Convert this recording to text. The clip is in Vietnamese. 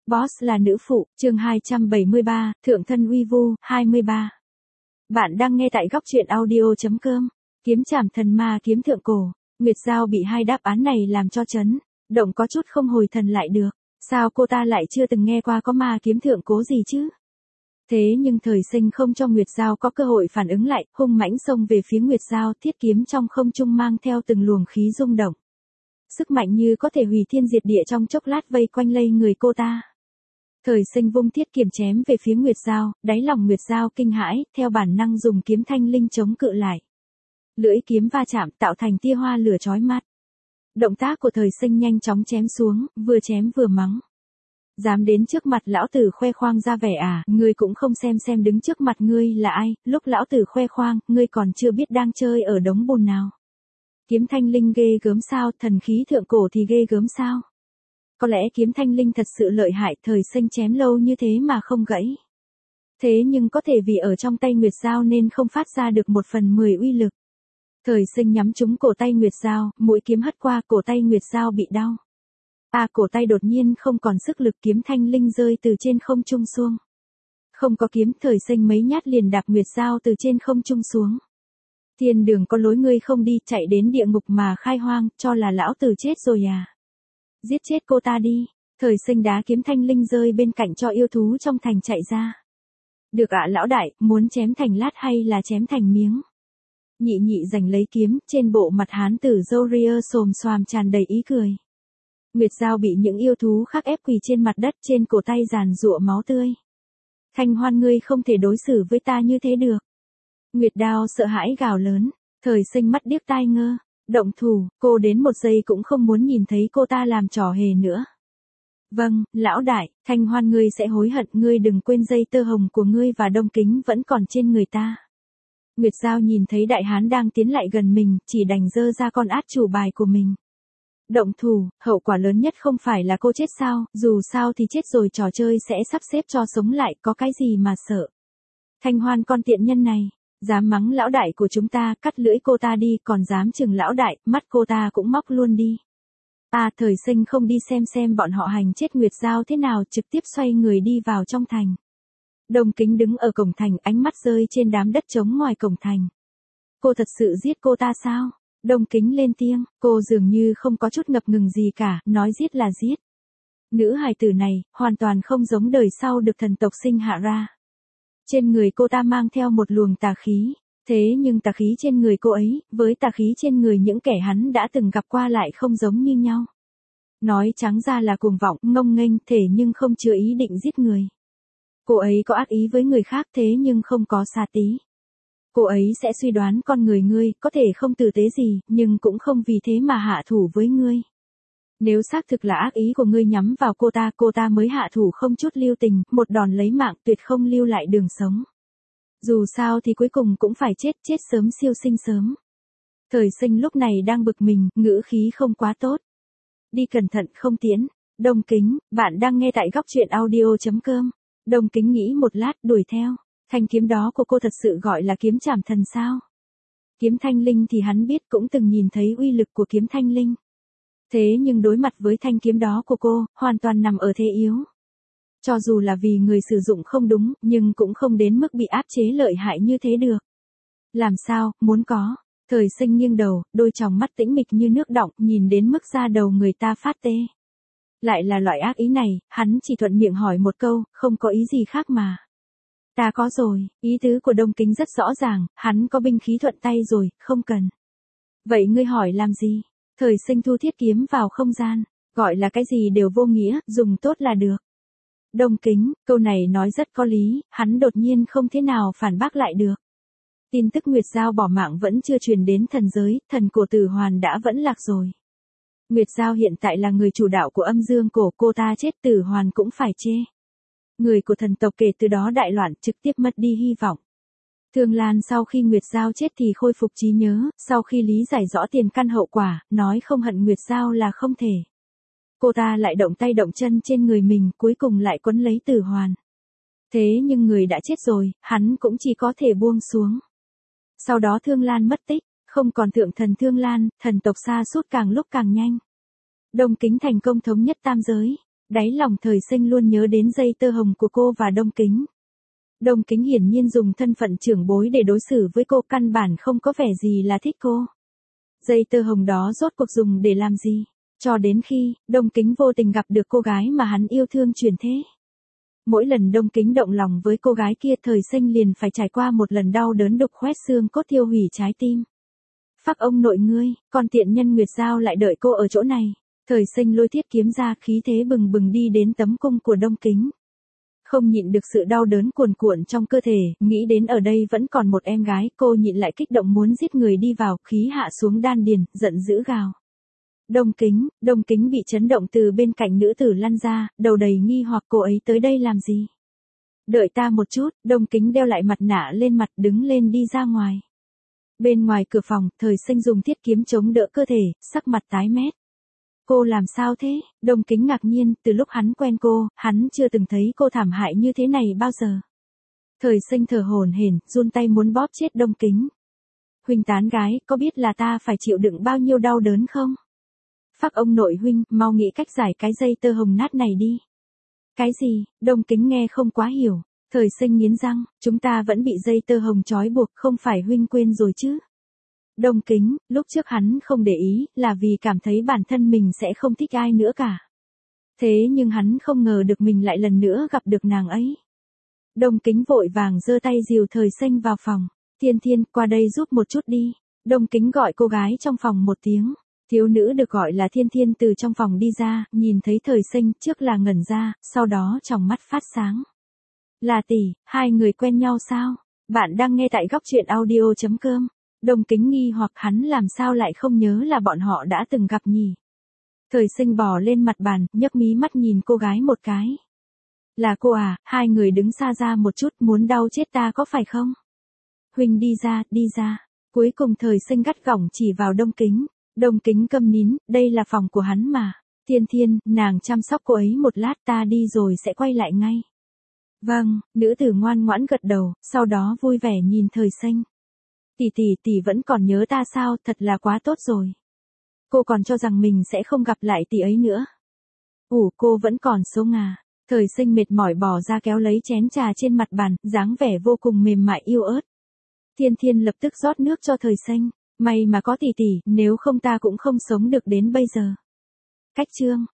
Boss là nữ phụ, chương 273, Thượng thân uy vu, 23. Bạn đang nghe tại góc truyện audio.com. Kiếm trảm thần ma kiếm thượng cổ. Nguyệt Giao bị hai đáp án này làm cho chấn động, có chút không hồi thần lại được. Sao cô ta lại chưa từng nghe qua có ma kiếm thượng cố gì chứ? Thế nhưng thời sinh không cho Nguyệt Giao có cơ hội phản ứng lại, hung mãnh xông về phía Nguyệt Giao, thiết kiếm trong không trung mang theo từng luồng khí rung động. Sức mạnh như có thể hủy thiên diệt địa trong chốc lát vây quanh lây người cô ta. Thời sinh vung thiết kiếm chém về phía Nguyệt Giao, đáy lòng Nguyệt Giao kinh hãi, theo bản năng dùng kiếm thanh linh chống cự lại. Lưỡi kiếm va chạm tạo thành tia hoa lửa chói mắt. Động tác của thời sinh nhanh chóng chém xuống, vừa chém vừa mắng. Dám đến trước mặt lão tử khoe khoang ra vẻ à, ngươi cũng không xem đứng trước mặt ngươi là ai, lúc lão tử khoe khoang, ngươi còn chưa biết đang chơi ở đống bùn nào. Kiếm thanh linh ghê gớm sao, thần khí thượng cổ thì ghê gớm sao? Có lẽ kiếm thanh linh thật sự lợi hại, thời sinh chém lâu như thế mà không gãy. Thế nhưng có thể vì ở trong tay Nguyệt Giao nên không phát ra được 1/10 uy lực. Thời sinh nhắm trúng cổ tay Nguyệt Giao, mũi kiếm hất qua cổ tay Nguyệt Giao bị đau. Cổ tay đột nhiên không còn sức lực, kiếm thanh linh rơi từ trên không trung xuống. Không có kiếm, thời sinh mấy nhát liền đạp Nguyệt Giao từ trên không trung xuống. Thiên đường có lối ngươi không đi, chạy đến địa ngục mà khai hoang, cho là lão tử chết rồi à? Giết chết cô ta đi. Thời sinh đá kiếm thanh linh rơi bên cạnh cho yêu thú trong thành chạy ra. Được ạ lão đại, muốn chém thành lát hay là chém thành miếng? Nhị giành lấy kiếm, trên bộ mặt hán tử râu ria xồm xoàm tràn đầy ý cười. Nguyệt Giao bị những yêu thú khác ép quỳ trên mặt đất, trên cổ tay giàn giụa máu tươi. Thanh Hoan, ngươi không thể đối xử với ta như thế được. Nguyệt Đao sợ hãi gào lớn, thời sinh mắt điếc tai ngơ, động thủ, cô đến một giây cũng không muốn nhìn thấy cô ta làm trò hề nữa. Vâng, lão đại, Thanh Hoan ngươi sẽ hối hận, ngươi đừng quên dây tơ hồng của ngươi và đông kính vẫn còn trên người ta. Nguyệt Giao nhìn thấy đại hán đang tiến lại gần mình, chỉ đành giơ ra con át chủ bài của mình. Động thủ, hậu quả lớn nhất không phải là cô chết sao, dù sao thì chết rồi, trò chơi sẽ sắp xếp cho sống lại, có cái gì mà sợ. Thanh Hoan con tiện nhân này, dám mắng lão đại của chúng ta, cắt lưỡi cô ta đi, còn dám chừng lão đại, mắt cô ta cũng móc luôn đi. Thời sinh không đi xem bọn họ hành chết Nguyệt Giao thế nào, trực tiếp xoay người đi vào trong thành. Đông kính đứng ở cổng thành, ánh mắt rơi trên đám đất trống ngoài cổng thành. Cô thật sự giết cô ta sao? Đông kính lên tiếng, cô dường như không có chút ngập ngừng gì cả, nói giết là giết. Nữ hài tử này, hoàn toàn không giống đời sau được thần tộc sinh hạ ra. Trên người cô ta mang theo một luồng tà khí, thế nhưng tà khí trên người cô ấy, với tà khí trên người những kẻ hắn đã từng gặp qua lại không giống như nhau. Nói trắng ra là cuồng vọng, ngông nghênh, thể nhưng không chứa ý định giết người. Cô ấy có ác ý với người khác thế nhưng không có xà tí. Cô ấy sẽ suy đoán con người ngươi, có thể không tử tế gì, nhưng cũng không vì thế mà hạ thủ với ngươi. Nếu xác thực là ác ý của ngươi nhắm vào cô ta mới hạ thủ không chút lưu tình, một đòn lấy mạng, tuyệt không lưu lại đường sống. Dù sao thì cuối cùng cũng phải chết sớm siêu sinh sớm. Thời sinh lúc này đang bực mình, ngữ khí không quá tốt. Đi cẩn thận không tiến. Đông kính, bạn đang nghe tại góc truyện audio.com. Đông kính nghĩ một lát, đuổi theo. Thanh kiếm đó của cô thật sự gọi là kiếm trảm thần sao? Kiếm thanh linh thì hắn biết, cũng từng nhìn thấy uy lực của kiếm thanh linh. Thế nhưng đối mặt với thanh kiếm đó của cô, hoàn toàn nằm ở thế yếu. Cho dù là vì người sử dụng không đúng, nhưng cũng không đến mức bị áp chế lợi hại như thế được. Làm sao, muốn có? Thời sinh nghiêng đầu, đôi tròng mắt tĩnh mịch như nước đọng, nhìn đến mức da đầu người ta phát tê. Lại là loại ác ý này, hắn chỉ thuận miệng hỏi một câu, không có ý gì khác mà. Ta có rồi, ý tứ của Đông Kính rất rõ ràng, hắn có binh khí thuận tay rồi, không cần. Vậy ngươi hỏi làm gì? Thời sinh thu thiết kiếm vào không gian, gọi là cái gì đều vô nghĩa, dùng tốt là được. Đông Kính, câu này nói rất có lý, hắn đột nhiên không thế nào phản bác lại được. Tin tức Nguyệt Giao bỏ mạng vẫn chưa truyền đến thần giới, thần cổ Tử Hoàn đã vẫn lạc rồi. Nguyệt Giao hiện tại là người chủ đạo của âm dương cổ, cô ta chết Tử Hoàn cũng phải chê. Người của thần tộc kể từ đó đại loạn, trực tiếp mất đi hy vọng. Thương Lan sau khi Nguyệt Giao chết thì khôi phục trí nhớ, sau khi lý giải rõ tiền căn hậu quả, nói không hận Nguyệt Giao là không thể. Cô ta lại động tay động chân trên người mình, cuối cùng lại quấn lấy Tử Hoàn. Thế nhưng người đã chết rồi, hắn cũng chỉ có thể buông xuống. Sau đó Thương Lan mất tích, không còn thượng thần Thương Lan, thần tộc sa sút càng lúc càng nhanh. Đông Kính thành công thống nhất tam giới. Đáy lòng Thời Sinh luôn nhớ đến dây tơ hồng của cô và Đông Kính. Đông Kính hiển nhiên dùng thân phận trưởng bối để đối xử với cô, căn bản không có vẻ gì là thích cô. Dây tơ hồng đó rốt cuộc dùng để làm gì? Cho đến khi, Đông Kính vô tình gặp được cô gái mà hắn yêu thương truyền thế. Mỗi lần Đông Kính động lòng với cô gái kia, Thời Sinh liền phải trải qua một lần đau đớn đục khoét xương cốt, thiêu hủy trái tim. Phác ông nội ngươi, con tiện nhân Nguyệt Giao lại đợi cô ở chỗ này. Thời Sinh lôi thiết kiếm ra, khí thế bừng bừng đi đến tấm cung của Đông Kính. Không nhịn được sự đau đớn cuồn cuộn trong cơ thể, nghĩ đến ở đây vẫn còn một em gái, cô nhịn lại kích động muốn giết người đi vào, khí hạ xuống đan điền, giận dữ gào. Đông Kính bị chấn động từ bên cạnh nữ tử lăn ra, đầu đầy nghi hoặc, cô ấy tới đây làm gì? Đợi ta một chút, Đông Kính đeo lại mặt nạ lên mặt, đứng lên đi ra ngoài. Bên ngoài cửa phòng, Thời Sinh dùng thiết kiếm chống đỡ cơ thể, sắc mặt tái mét. Cô làm sao thế? Đông Kính ngạc nhiên, từ lúc hắn quen cô, hắn chưa từng thấy cô thảm hại như thế này bao giờ. Thời Sinh thở hổn hển, run tay muốn bóp chết Đông Kính. Huynh tán gái, có biết là ta phải chịu đựng bao nhiêu đau đớn không? Phác ông nội huynh, mau nghĩ cách giải cái dây tơ hồng nát này đi. Cái gì? Đông Kính nghe không quá hiểu. Thời Sinh nghiến răng, chúng ta vẫn bị dây tơ hồng trói buộc, không phải huynh quên rồi chứ? Đông Kính, lúc trước hắn không để ý, là vì cảm thấy bản thân mình sẽ không thích ai nữa cả. Thế nhưng hắn không ngờ được mình lại lần nữa gặp được nàng ấy. Đông Kính vội vàng giơ tay dìu Thời Sinh vào phòng. Thiên Thiên, qua đây giúp một chút đi. Đông Kính gọi cô gái trong phòng một tiếng. Thiếu nữ được gọi là Thiên Thiên từ trong phòng đi ra, nhìn thấy Thời Sinh, trước là ngẩn ra, sau đó tròng mắt phát sáng. Là tỷ, hai người quen nhau sao? Bạn đang nghe tại góc truyện audio.com. Đông Kính nghi hoặc hắn làm sao lại không nhớ là bọn họ đã từng gặp nhỉ? Thời Sinh bò lên mặt bàn, nhấc mí mắt nhìn cô gái một cái. Là cô à, hai người đứng xa ra một chút, muốn đau chết ta có phải không? Huynh đi ra, đi ra. Cuối cùng Thời Sinh gắt gỏng chỉ vào Đông Kính. Đông Kính câm nín, đây là phòng của hắn mà. Thiên Thiên, nàng chăm sóc cô ấy một lát, ta đi rồi sẽ quay lại ngay. Vâng, nữ tử ngoan ngoãn gật đầu, sau đó vui vẻ nhìn Thời Sinh. Tỷ vẫn còn nhớ ta sao, thật là quá tốt rồi. Cô còn cho rằng mình sẽ không gặp lại tỷ ấy nữa. Cô vẫn còn sống à. Thời Sinh mệt mỏi bỏ ra kéo lấy chén trà trên mặt bàn, dáng vẻ vô cùng mềm mại yêu ớt. Thiên Thiên lập tức rót nước cho Thời Sinh. May mà có tỷ, nếu không ta cũng không sống được đến bây giờ. Cách chương